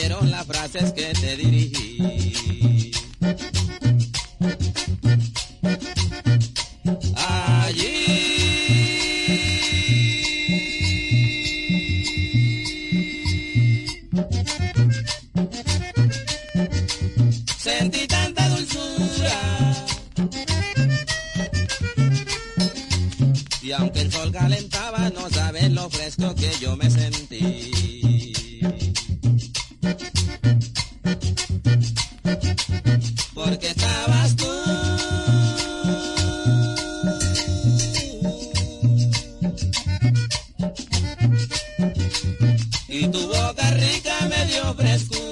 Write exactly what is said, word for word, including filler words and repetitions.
oyeron las frases que te dirigí. Allí sentí tanta dulzura, y aunque el sol calentaba, no sabes lo fresco que yo me sentí. Porque estabas tú, y tu boca rica me dio frescura.